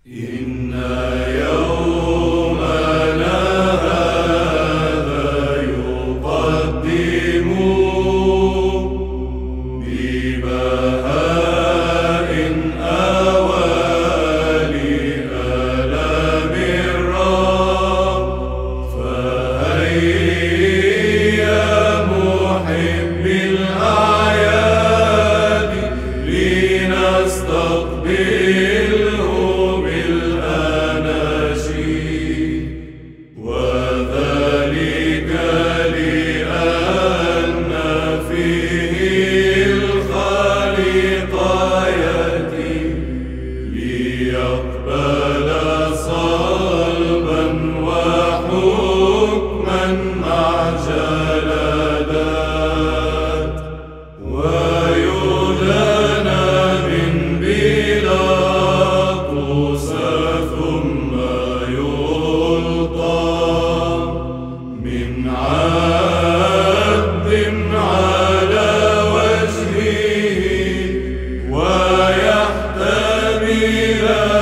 إن يومنا هذا يقدم ببهاء أوالي آلام الرب، فهيا محبي الأعياد لنستقبله بالأناشيد، وذلك لأن فيه الخالق يأتي ليقبل صلبا وحكما مع جلدات، ويدان من بيلاطس ثم يلطم من عبد على وجهه ويحتمل